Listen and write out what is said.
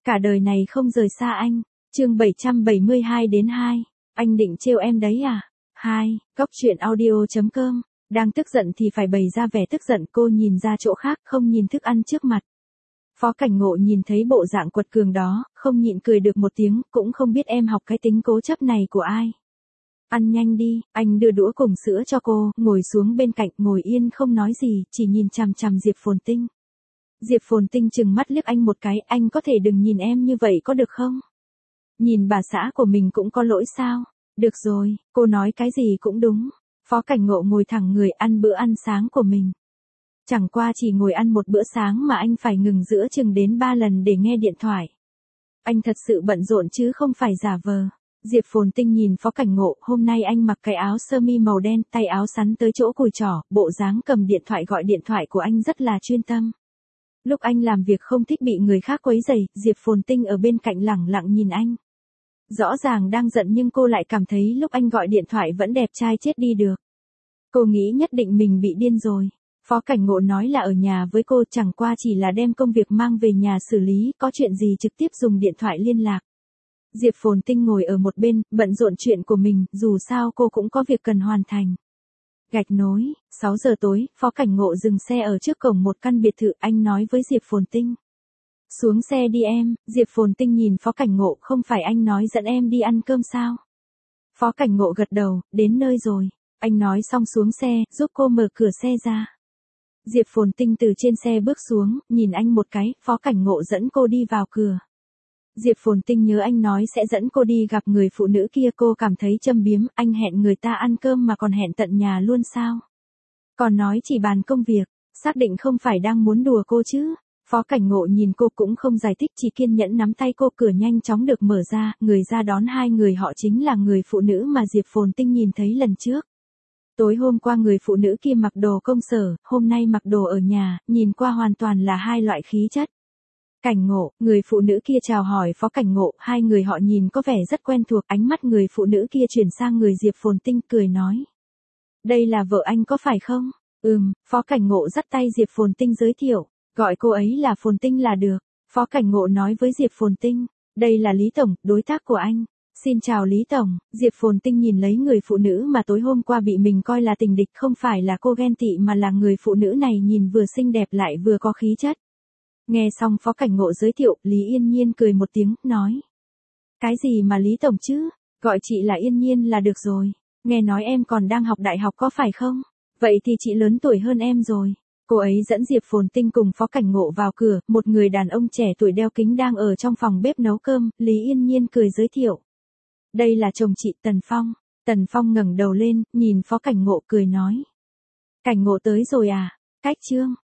Cả đời này không rời xa anh. Chương 772-2. Anh định trêu em đấy à? 2. Góc truyện audio.com. Đang tức giận thì phải bày ra vẻ tức giận, cô nhìn ra chỗ khác, không nhìn thức ăn trước mặt. Phó Cảnh Ngộ nhìn thấy bộ dạng quật cường đó, không nhịn cười được một tiếng, cũng không biết em học cái tính cố chấp này của ai. Ăn nhanh đi, anh đưa đũa cùng sữa cho cô, ngồi xuống bên cạnh, ngồi yên không nói gì, chỉ nhìn chằm chằm Diệp Phồn Tinh. Diệp Phồn Tinh trừng mắt liếc anh một cái, anh có thể đừng nhìn em như vậy có được không? Nhìn bà xã của mình cũng có lỗi sao? Được rồi, cô nói cái gì cũng đúng. Phó Cảnh Ngộ ngồi thẳng người ăn bữa ăn sáng của mình. Chẳng qua chỉ ngồi ăn một bữa sáng mà anh phải ngừng giữa chừng đến 3 lần để nghe điện thoại. Anh thật sự bận rộn chứ không phải giả vờ. Diệp Phồn Tinh nhìn Phó Cảnh Ngộ, hôm nay anh mặc cái áo sơ mi màu đen, tay áo sắn tới chỗ cùi chỏ, bộ dáng cầm điện thoại gọi điện thoại của anh rất là chuyên tâm. Lúc anh làm việc không thích bị người khác quấy rầy, Diệp Phồn Tinh ở bên cạnh lẳng lặng nhìn anh. Rõ ràng đang giận nhưng cô lại cảm thấy lúc anh gọi điện thoại vẫn đẹp trai chết đi được. Cô nghĩ nhất định mình bị điên rồi. Phó Cảnh Ngộ nói là ở nhà với cô, chẳng qua chỉ là đem công việc mang về nhà xử lý, có chuyện gì trực tiếp dùng điện thoại liên lạc. Diệp Phồn Tinh ngồi ở một bên, bận rộn chuyện của mình, dù sao cô cũng có việc cần hoàn thành. Gạch nối, 6 giờ tối, Phó Cảnh Ngộ dừng xe ở trước cổng một căn biệt thự, anh nói với Diệp Phồn Tinh. Xuống xe đi em. Diệp Phồn Tinh nhìn Phó Cảnh Ngộ, không phải anh nói dẫn em đi ăn cơm sao? Phó Cảnh Ngộ gật đầu, đến nơi rồi. Anh nói xong xuống xe, giúp cô mở cửa xe ra. Diệp Phồn Tinh từ trên xe bước xuống, nhìn anh một cái, Phó Cảnh Ngộ dẫn cô đi vào cửa. Diệp Phồn Tinh nhớ anh nói sẽ dẫn cô đi gặp người phụ nữ kia, cô cảm thấy châm biếm, anh hẹn người ta ăn cơm mà còn hẹn tận nhà luôn sao? Còn nói chỉ bàn công việc, xác định không phải đang muốn đùa cô chứ? Phó Cảnh Ngộ nhìn cô cũng không giải thích, chỉ kiên nhẫn nắm tay cô, cửa nhanh chóng được mở ra, người ra đón hai người họ chính là người phụ nữ mà Diệp Phồn Tinh nhìn thấy lần trước. Tối hôm qua người phụ nữ kia mặc đồ công sở, hôm nay mặc đồ ở nhà, nhìn qua hoàn toàn là hai loại khí chất. Cảnh Ngộ, người phụ nữ kia chào hỏi Phó Cảnh Ngộ, hai người họ nhìn có vẻ rất quen thuộc, ánh mắt người phụ nữ kia chuyển sang người Diệp Phồn Tinh, cười nói. Đây là vợ anh có phải không? Phó Cảnh Ngộ dắt tay Diệp Phồn Tinh giới thiệu, gọi cô ấy là Phồn Tinh là được. Phó Cảnh Ngộ nói với Diệp Phồn Tinh, đây là Lý Tổng, đối tác của anh. Xin chào Lý Tổng. Diệp Phồn Tinh nhìn lấy người phụ nữ mà tối hôm qua bị mình coi là tình địch, không phải là cô ghen tị mà là người phụ nữ này nhìn vừa xinh đẹp lại vừa có khí chất. Nghe xong Phó Cảnh Ngộ giới thiệu, Lý Yên Nhiên cười một tiếng, nói. Cái gì mà Lý Tổng chứ? Gọi chị là Yên Nhiên là được rồi. Nghe nói em còn đang học đại học có phải không? Vậy thì chị lớn tuổi hơn em rồi. Cô ấy dẫn Diệp Phồn Tinh cùng Phó Cảnh Ngộ vào cửa, một người đàn ông trẻ tuổi đeo kính đang ở trong phòng bếp nấu cơm, Lý Yên Nhiên cười giới thiệu. Đây là chồng chị, Tần Phong. Tần Phong ngẩng đầu lên, nhìn Phó Cảnh Ngộ cười nói. Cảnh Ngộ tới rồi à? Cách chương.